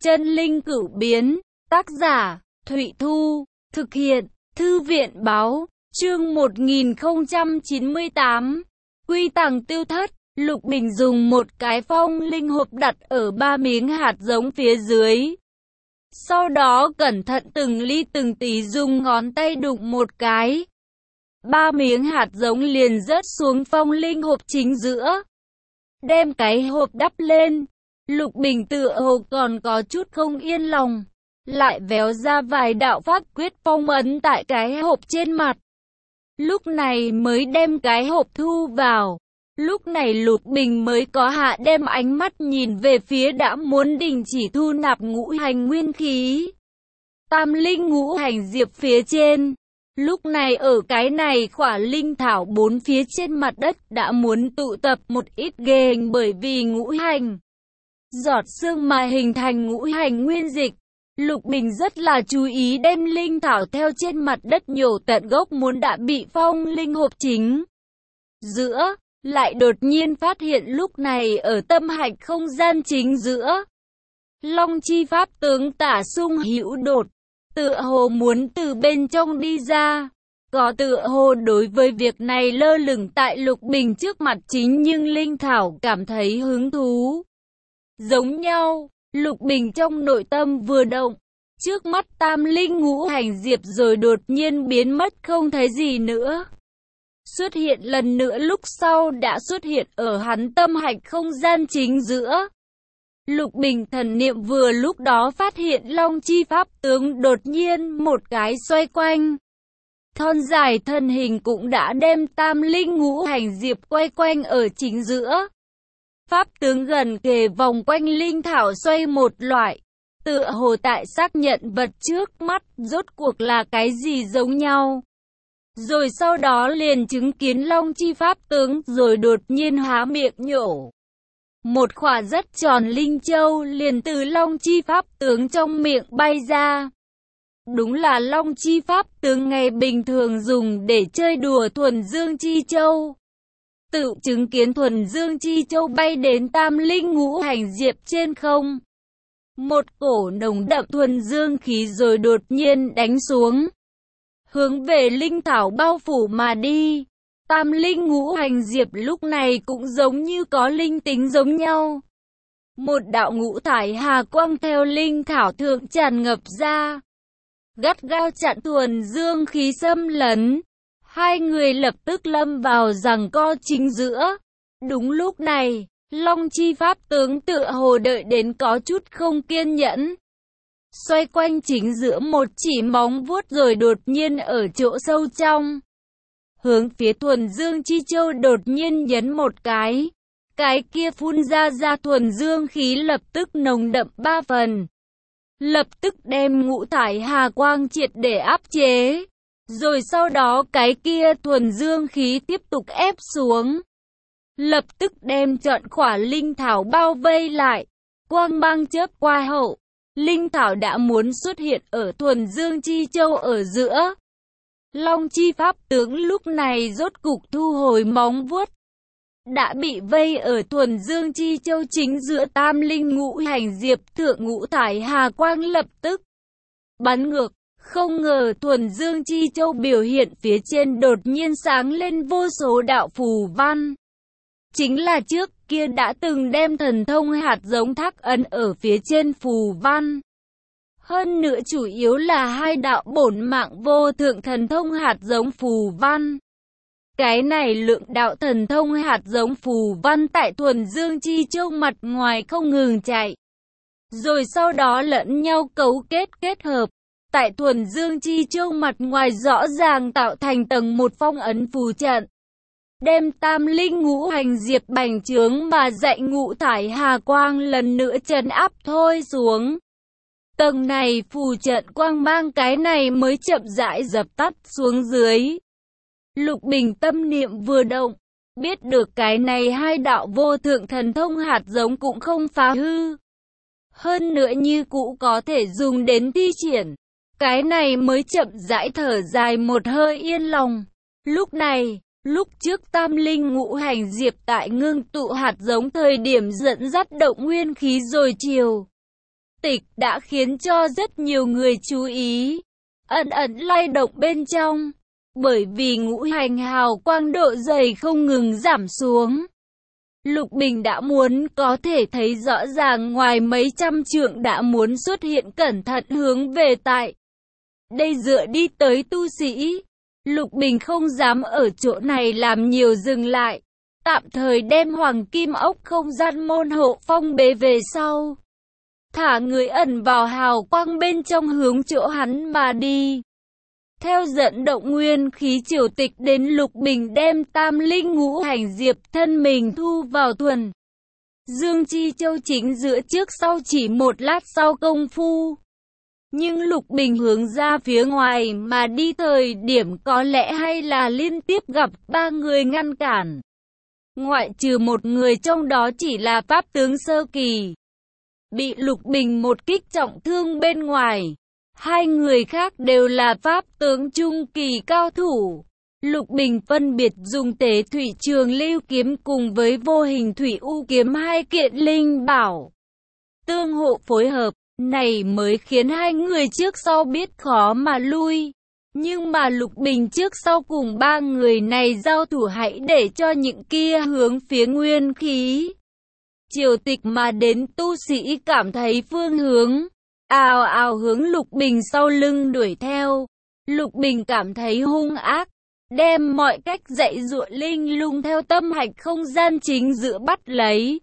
Chân linh cửu biến, tác giả, Thụy Thu, thực hiện, Thư viện báo, chương 1098. Quy tàng tiêu thất, Lục Bình dùng một cái phong linh hộp đặt ở 3 miếng hạt giống phía dưới. Sau đó cẩn thận từng ly từng tí dùng ngón tay đụng một cái. 3 miếng hạt giống liền rớt xuống phong linh hộp chính giữa. Đem cái hộp đắp lên. Lục Bình tựa hồ còn có chút không yên lòng, lại véo ra vài đạo pháp quyết phong ấn tại cái hộp trên mặt. Lúc này mới đem cái hộp thu vào. Lúc này Lục Bình mới có hạ đem ánh mắt nhìn về phía đã muốn đình chỉ thu nạp ngũ hành nguyên khí. Tam linh ngũ hành diệp phía trên. Lúc này ở cái này khỏa linh thảo 4 phía trên mặt đất đã muốn tụ tập một ít ghê hình bởi vì ngũ hành giọt sương mà hình thành ngũ hành nguyên dịch. Lục Bình rất là chú ý đem linh thảo theo trên mặt đất nhổ tận gốc muốn đã bị phong linh hộp chính giữa. Lại đột nhiên phát hiện lúc này ở tâm hạch không gian chính giữa. Long chi pháp tướng tả sung hữu đột, tựa hồ muốn từ bên trong đi ra. Có tựa hồ đối với việc này lơ lửng tại Lục Bình trước mặt chính nhưng linh thảo cảm thấy hứng thú. Giống nhau, Lục Bình trong nội tâm vừa động, trước mắt tam linh ngũ hành diệp rồi đột nhiên biến mất không thấy gì nữa. Xuất hiện lần nữa lúc sau đã xuất hiện ở hắn tâm hạch không gian chính giữa. Lục Bình thần niệm vừa lúc đó phát hiện long chi pháp tướng đột nhiên một cái xoay quanh. Thon dài thân hình cũng đã đem tam linh ngũ hành diệp quay quanh ở chính giữa. Pháp tướng gần kề vòng quanh linh thảo xoay một loại, tựa hồ tại xác nhận vật trước mắt rốt cuộc là cái gì giống nhau. Rồi sau đó liền chứng kiến long chi pháp tướng rồi đột nhiên há miệng nhổ. Một khỏa rất tròn linh châu liền từ long chi pháp tướng trong miệng bay ra. Đúng là long chi pháp tướng ngày bình thường dùng để chơi đùa thuần dương chi châu. Tự chứng kiến thuần dương chi châu bay đến tam linh ngũ hành diệp trên không. Một cổ nồng đậm thuần dương khí rồi đột nhiên đánh xuống, hướng về linh thảo bao phủ mà đi. Tam linh ngũ hành diệp lúc này cũng giống như có linh tính giống nhau. Một đạo ngũ thải hà quang theo linh thảo thượng tràn ngập ra, gắt gao chặn thuần dương khí xâm lấn. Hai người lập tức lâm vào giằng co chính giữa. Đúng lúc này, long chi pháp tướng tựa hồ đợi đến có chút không kiên nhẫn. Xoay quanh chính giữa một chỉ móng vuốt rồi đột nhiên ở chỗ sâu trong. Hướng phía thuần dương chi châu đột nhiên nhấn một cái. Cái kia phun ra thuần dương khí lập tức nồng đậm 3 phần. Lập tức đem ngũ thải hà quang triệt để áp chế. Rồi sau đó cái kia thuần dương khí tiếp tục ép xuống. Lập tức đem trọn khỏa linh thảo bao vây lại. Quang mang chớp qua hậu. Linh thảo đã muốn xuất hiện ở thuần dương chi châu ở giữa. Long chi pháp tướng lúc này rốt cục thu hồi móng vuốt. Đã bị vây ở thuần dương chi châu chính giữa tam linh ngũ hành diệp thượng ngũ thải hà quang lập tức bắn ngược. Không ngờ thuần dương chi châu biểu hiện phía trên đột nhiên sáng lên vô số đạo phù văn. Chính là trước kia đã từng đem thần thông hạt giống thác ấn ở phía trên phù văn. Hơn nữa chủ yếu là 2 đạo bổn mạng vô thượng thần thông hạt giống phù văn. Cái này lượng đạo thần thông hạt giống phù văn tại thuần dương chi châu mặt ngoài không ngừng chạy. Rồi sau đó lẫn nhau cấu kết hợp. Tại thuần dương chi châu mặt ngoài rõ ràng tạo thành tầng một phong ấn phù trận. Đem tam linh ngũ hành diệp bành trướng mà dạy ngũ thải hà quang lần nữa trấn áp thôi xuống. Tầng này phù trận quang mang cái này mới chậm rãi dập tắt xuống dưới. Lục Bình tâm niệm vừa động, biết được cái này 2 đạo vô thượng thần thông hạt giống cũng không phá hư. Hơn nữa như cũ có thể dùng đến thi triển. Cái này mới chậm rãi thở dài một hơi yên lòng. Lúc này, lúc trước tam linh ngũ hành diệp tại ngưng tụ hạt giống thời điểm dẫn dắt động nguyên khí rồi chiều tịch đã khiến cho rất nhiều người chú ý, ẩn ẩn lay động bên trong, bởi vì ngũ hành hào quang độ dày không ngừng giảm xuống. Lục Bình đã muốn có thể thấy rõ ràng ngoài mấy trăm trượng đã muốn xuất hiện cẩn thận hướng về tại đây dựa đi tới tu sĩ. Lục Bình không dám ở chỗ này làm nhiều dừng lại, tạm thời đem hoàng kim ốc không gian môn hộ phong bế về sau. Thả người ẩn vào hào quang bên trong hướng chỗ hắn mà đi. Theo dẫn động nguyên khí triều tịch đến, Lục Bình đem tam linh ngũ hành diệp thân mình thu vào thuần Dương Chi Châu chính giữa trước sau chỉ một lát sau công phu. Nhưng Lục Bình hướng ra phía ngoài mà đi thời điểm có lẽ hay là liên tiếp gặp ba người ngăn cản. Ngoại trừ một người trong đó chỉ là pháp tướng sơ kỳ, bị Lục Bình một kích trọng thương bên ngoài. Hai người khác đều là pháp tướng trung kỳ cao thủ. Lục Bình phân biệt dùng Tế Thủy Trường Lưu kiếm cùng với Vô Hình Thủy U kiếm hai kiện linh bảo tương hộ phối hợp, này mới khiến hai người trước sau biết khó mà lui. Nhưng mà Lục Bình trước sau cùng ba người này giao thủ, hãy để cho những kia hướng phía nguyên khí triều tịch mà đến tu sĩ cảm thấy phương hướng, ào ào hướng Lục Bình sau lưng đuổi theo. Lục Bình cảm thấy hung ác, đem mọi cách dạy dụa linh lung theo tâm hạch không gian chính giữa bắt lấy.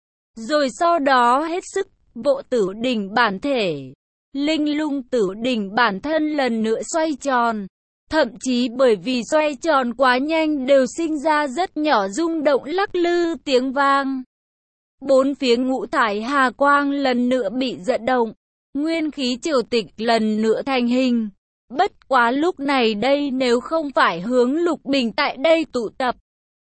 Rồi sau đó hết sức vỗ tử đỉnh bản thể. Linh lung tử đỉnh bản thân lần nữa xoay tròn. Thậm chí bởi vì xoay tròn quá nhanh đều sinh ra rất nhỏ rung động lắc lư tiếng vang. Bốn phía ngũ thải hà quang lần nữa bị dẫn động. Nguyên khí triều tịch lần nữa thành hình. Bất quá lúc này đây nếu không phải hướng Lục Bình tại đây tụ tập,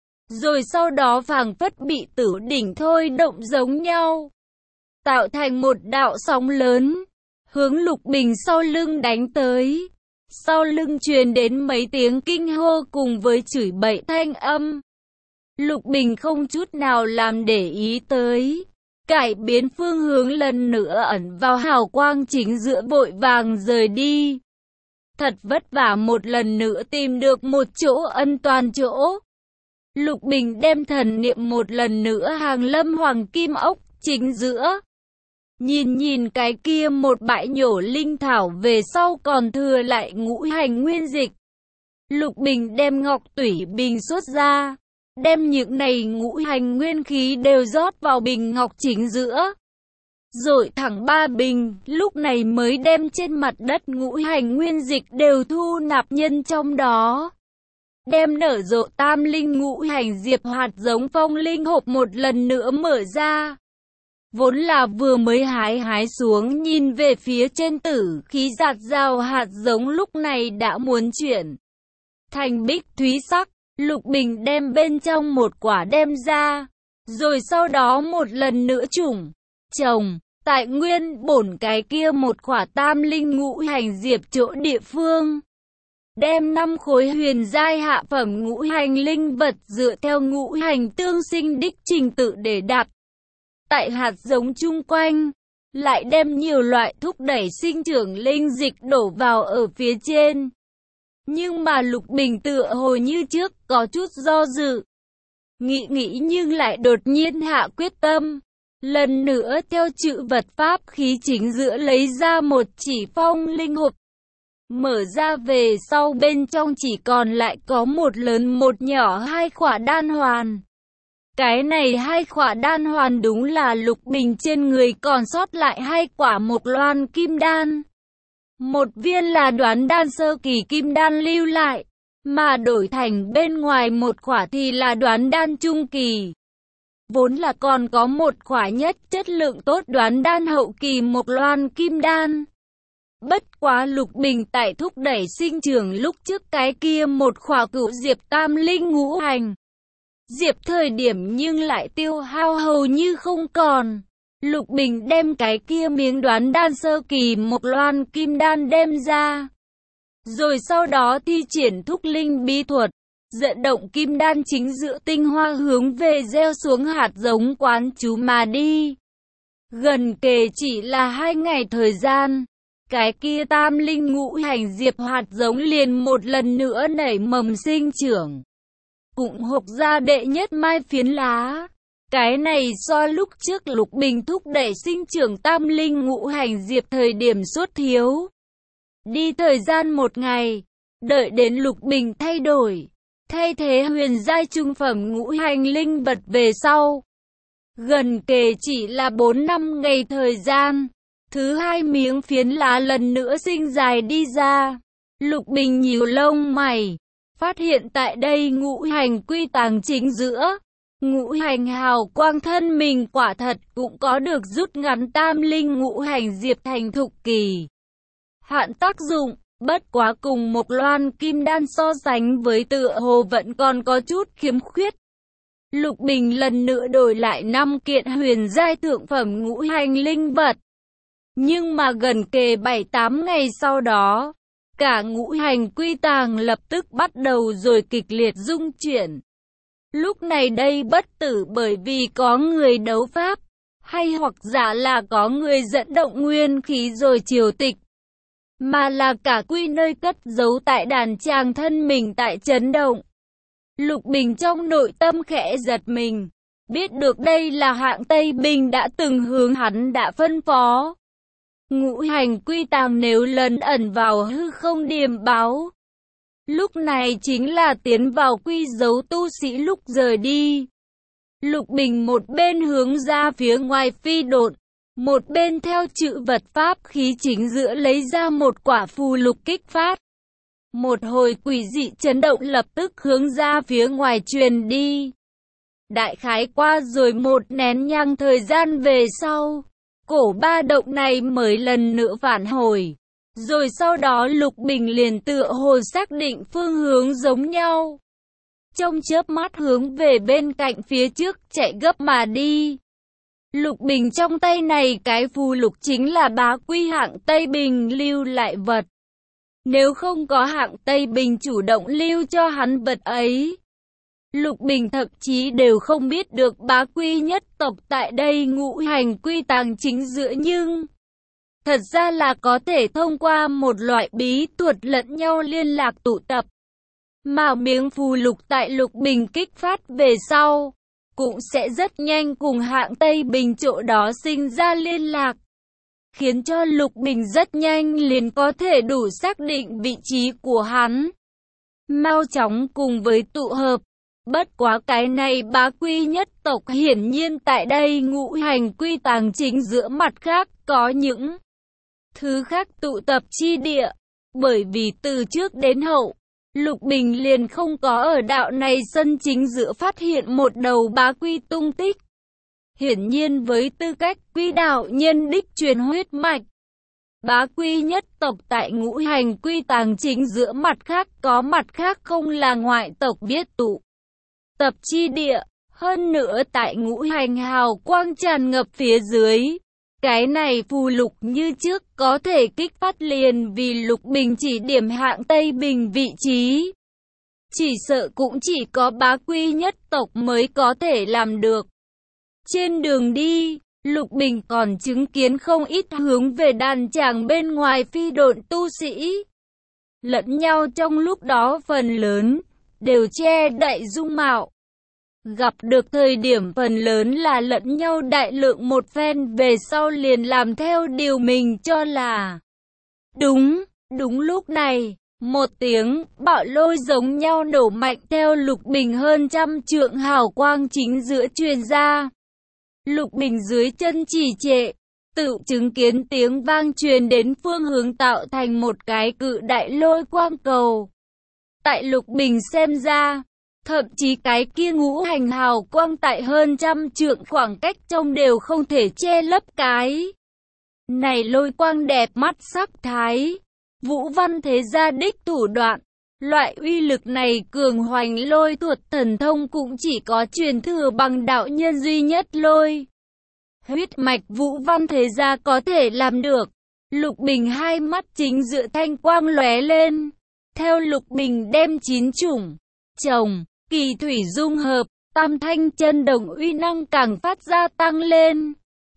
rồi sau đó phảng phất bị tử đỉnh thôi động giống nhau, tạo thành một đạo sóng lớn, hướng Lục Bình sau lưng đánh tới. Sau lưng truyền đến mấy tiếng kinh hô cùng với chửi bậy thanh âm. Lục Bình không chút nào làm để ý tới, cải biến phương hướng lần nữa ẩn vào hào quang chính giữa vội vàng rời đi. Thật vất vả một lần nữa tìm được một chỗ an toàn chỗ. Lục Bình đem thần niệm một lần nữa hàng lâm hoàng kim ốc chính giữa. Nhìn cái kia một bãi nhổ linh thảo về sau còn thừa lại ngũ hành nguyên dịch. Lục Bình đem ngọc tủy bình xuất ra, đem những này ngũ hành nguyên khí đều rót vào bình ngọc chính giữa. Rồi thẳng ba bình, lúc này mới đem trên mặt đất ngũ hành nguyên dịch đều thu nạp nhân trong đó. Đem nở rộ tam linh ngũ hành diệp hạt giống phong linh hộp một lần nữa mở ra. Vốn là vừa mới hái xuống nhìn về phía trên tử khí giạt rào hạt giống lúc này đã muốn chuyển thành bích thúy sắc. Lục Bình đem bên trong một quả đem ra, rồi sau đó một lần nữa trồng tại nguyên bổn cái kia một quả tam linh ngũ hành diệp chỗ địa phương. Đem 5 khối huyền giai hạ phẩm ngũ hành linh vật dựa theo ngũ hành tương sinh đích trình tự để đặt tại hạt giống chung quanh, lại đem nhiều loại thúc đẩy sinh trưởng linh dịch đổ vào ở phía trên. Nhưng mà Lục Bình tựa hồ như trước có chút do dự, nghĩ nhưng lại đột nhiên hạ quyết tâm. Lần nữa theo chữ vật pháp khí chính giữa lấy ra một chỉ phong linh hộp. Mở ra về sau bên trong chỉ còn lại có một lớn một nhỏ 2 khỏa đan hoàn. Cái này 2 khỏa đan hoàn đúng là Lục Bình trên người còn sót lại 2 quả mộc loan kim đan. Một viên là đoán đan sơ kỳ kim đan lưu lại, mà đổi thành bên ngoài một khỏa thì là đoán đan trung kỳ. Vốn là còn có một khỏa nhất chất lượng tốt đoán đan hậu kỳ mộc loan kim đan. Bất quá Lục Bình tại thúc đẩy sinh trưởng lúc trước cái kia một khỏa cửu diệp tam linh ngũ hành diệp thời điểm nhưng lại tiêu hao hầu như không còn. Lục Bình đem cái kia miếng đoán đan sơ kỳ mộc loan kim đan đem ra, rồi sau đó thi triển thúc linh bí thuật, dẫn động kim đan chính giữa tinh hoa hướng về gieo xuống hạt giống quán chú mà đi. Gần kề chỉ là 2 ngày thời gian, cái kia tam linh ngũ hành diệp hạt giống liền một lần nữa nảy mầm sinh trưởng, cũng hộc ra đệ nhất mai phiến lá. Cái này so lúc trước Lục Bình thúc đẩy sinh trưởng tam linh ngũ hành diệp thời điểm sốt thiếu đi thời gian 1 ngày, đợi đến Lục Bình thay đổi, thay thế huyền giai trung phẩm ngũ hành linh vật về sau. Gần kề chỉ là 4-5 ngày thời gian, thứ 2 miếng phiến lá lần nữa sinh dài đi ra. Lục Bình nhíu lông mày, phát hiện tại đây ngũ hành quy tàng chính giữa, ngũ hành hào quang thân mình quả thật cũng có được rút ngắn tam linh ngũ hành diệp thành thục kỳ hạn tác dụng, bất quá cùng một loan kim đan so sánh với tựa hồ vẫn còn có chút khiếm khuyết. Lục Bình lần nữa đổi lại 5 kiện huyền giai thượng phẩm ngũ hành linh vật. Nhưng mà gần kề 7-8 ngày sau đó, cả ngũ hành quy tàng lập tức bắt đầu rồi kịch liệt rung chuyển. Lúc này đây bất tử bởi vì có người đấu pháp, hay hoặc giả là có người dẫn động nguyên khí rồi triều tịch, mà là cả quy nơi cất giấu tại đàn tràng thân mình tại chấn động. Lục Bình trong nội tâm khẽ giật mình, biết được đây là hạng Tây Bình đã từng hướng hắn đã phân phó. Ngũ hành quy tàng nếu lần ẩn vào hư không điềm báo, lúc này chính là tiến vào quy dấu tu sĩ lúc rời đi. Lục Bình một bên hướng ra phía ngoài phi độn, một bên theo chữ vật pháp khí chính giữa lấy ra một quả phù lục kích phát. Một hồi quỷ dị chấn động lập tức hướng ra phía ngoài truyền đi. Đại khái qua rồi một nén nhang thời gian về sau, cổ ba động này mới lần nữa phản hồi. Rồi sau đó Lục Bình liền tựa hồ xác định phương hướng giống nhau. Trong chớp mắt hướng về bên cạnh phía trước chạy gấp mà đi. Lục Bình trong tay này cái phù lục chính là bá quy hạng Tây Bình lưu lại vật. Nếu không có hạng Tây Bình chủ động lưu cho hắn vật ấy, Lục Bình thậm chí đều không biết được bá quy nhất tộc tại đây ngũ hành quy tàng chính giữa, nhưng thật ra là có thể thông qua một loại bí thuật lẫn nhau liên lạc tụ tập. Mà miếng phù lục tại Lục Bình kích phát về sau, cũng sẽ rất nhanh cùng hạng Tây Bình chỗ đó sinh ra liên lạc, khiến cho Lục Bình rất nhanh liền có thể đủ xác định vị trí của hắn, mau chóng cùng với tụ hợp. Bất quá cái này bá quy nhất tộc hiển nhiên tại đây ngũ hành quy tàng chính giữa mặt khác có những thứ khác tụ tập chi địa, bởi vì từ trước đến hậu, Lục Bình liền không có ở đạo này sân chính giữa phát hiện một đầu bá quy tung tích. Hiển nhiên với tư cách quy đạo nhân đích truyền huyết mạch, bá quy nhất tộc tại ngũ hành quy tàng chính giữa mặt khác có mặt khác không là ngoại tộc biết tụ tập chi địa, hơn nữa tại ngũ hành hào quang tràn ngập phía dưới. Cái này phù lục như trước có thể kích phát liền vì Lục Bình chỉ điểm hạng Tây Bình vị trí. Chỉ sợ cũng chỉ có bá quy nhất tộc mới có thể làm được. Trên đường đi, Lục Bình còn chứng kiến không ít hướng về đàn tràng bên ngoài phi độn tu sĩ. Lẫn nhau trong lúc đó phần lớn đều che đậy dung mạo. Gặp được thời điểm phần lớn là lẫn nhau đại lượng một phen về sau liền làm theo điều mình cho là đúng. Đúng lúc này, một tiếng bạo lôi giống nhau nổ mạnh theo Lục Bình hơn 100 trượng hào quang chính giữa truyền ra. Lục Bình dưới chân trì trệ, tự chứng kiến tiếng vang truyền đến phương hướng tạo thành một cái cự đại lôi quang cầu. Tại Lục Bình xem ra, thậm chí cái kia ngũ hành hào quang tại hơn 100 trượng khoảng cách trông đều không thể che lấp cái này lôi quang đẹp mắt sắc thái. Vũ Văn thế gia đích thủ đoạn, loại uy lực này cường hoành lôi thuật thần thông cũng chỉ có truyền thừa bằng đạo nhân duy nhất lôi huyết mạch Vũ Văn thế gia có thể làm được. Lục Bình hai mắt chính giữa thanh quang lóe lên. Theo Lục Bình đem 9 chủng trồng kỳ thủy dung hợp, tam thanh chân đồng uy năng càng phát ra tăng lên.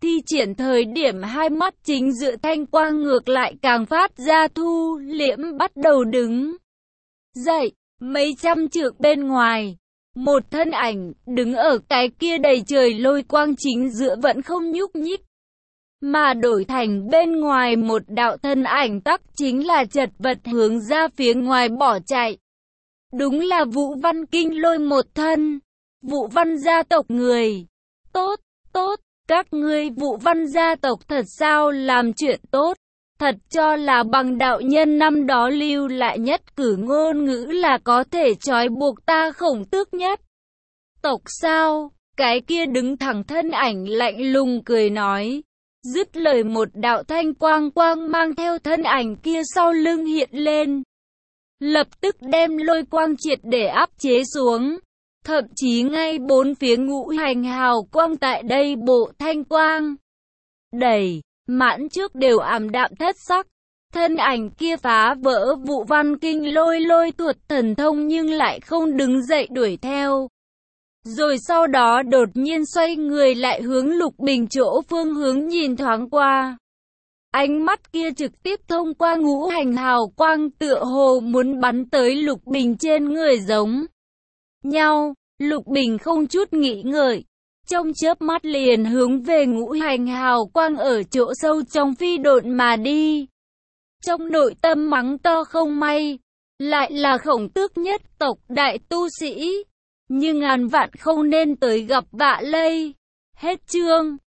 thi triển thời điểm hai mắt chính giữa thanh quang ngược lại càng phát ra thu liễm, bắt đầu đứng dậy. Mấy trăm trượng bên ngoài, một thân ảnh đứng ở cái kia đầy trời lôi quang chính giữa vẫn không nhúc nhích, mà đổi thành bên ngoài một đạo thân ảnh tắc chính là chật vật hướng ra phía ngoài bỏ chạy. Đúng là Vũ Văn Kinh Lôi một thân, Vũ Văn gia tộc người. Tốt, tốt, các ngươi Vũ Văn gia tộc thật sao làm chuyện tốt, thật cho là bằng đạo nhân năm đó lưu lại nhất cử ngôn ngữ là có thể trói buộc ta Khổng Tước nhất tộc sao? Cái kia đứng thẳng thân ảnh lạnh lùng cười nói. Dứt lời một đạo thanh quang mang theo thân ảnh kia sau lưng hiện lên, lập tức đem lôi quang triệt để áp chế xuống. Thậm chí ngay bốn phía ngũ hành hào quang tại đây bộ thanh quang đầy mãn trước đều ảm đạm thất sắc. Thân ảnh kia phá vỡ Vũ Văn Kinh Lôi thuật thần thông nhưng lại không đứng dậy đuổi theo. Rồi sau đó đột nhiên xoay người lại hướng Lục Bình chỗ phương hướng nhìn thoáng qua. Ánh mắt kia trực tiếp thông qua ngũ hành hào quang tựa hồ muốn bắn tới Lục Bình trên người giống nhau. Lục Bình không chút nghĩ ngợi, trong chớp mắt liền hướng về ngũ hành hào quang ở chỗ sâu trong phi độn mà đi. Trong nội tâm mắng to không may, lại là Khổng Tước nhất tộc đại tu sĩ, nhưng ngàn vạn không nên tới gặp vạ lây. Hết chương.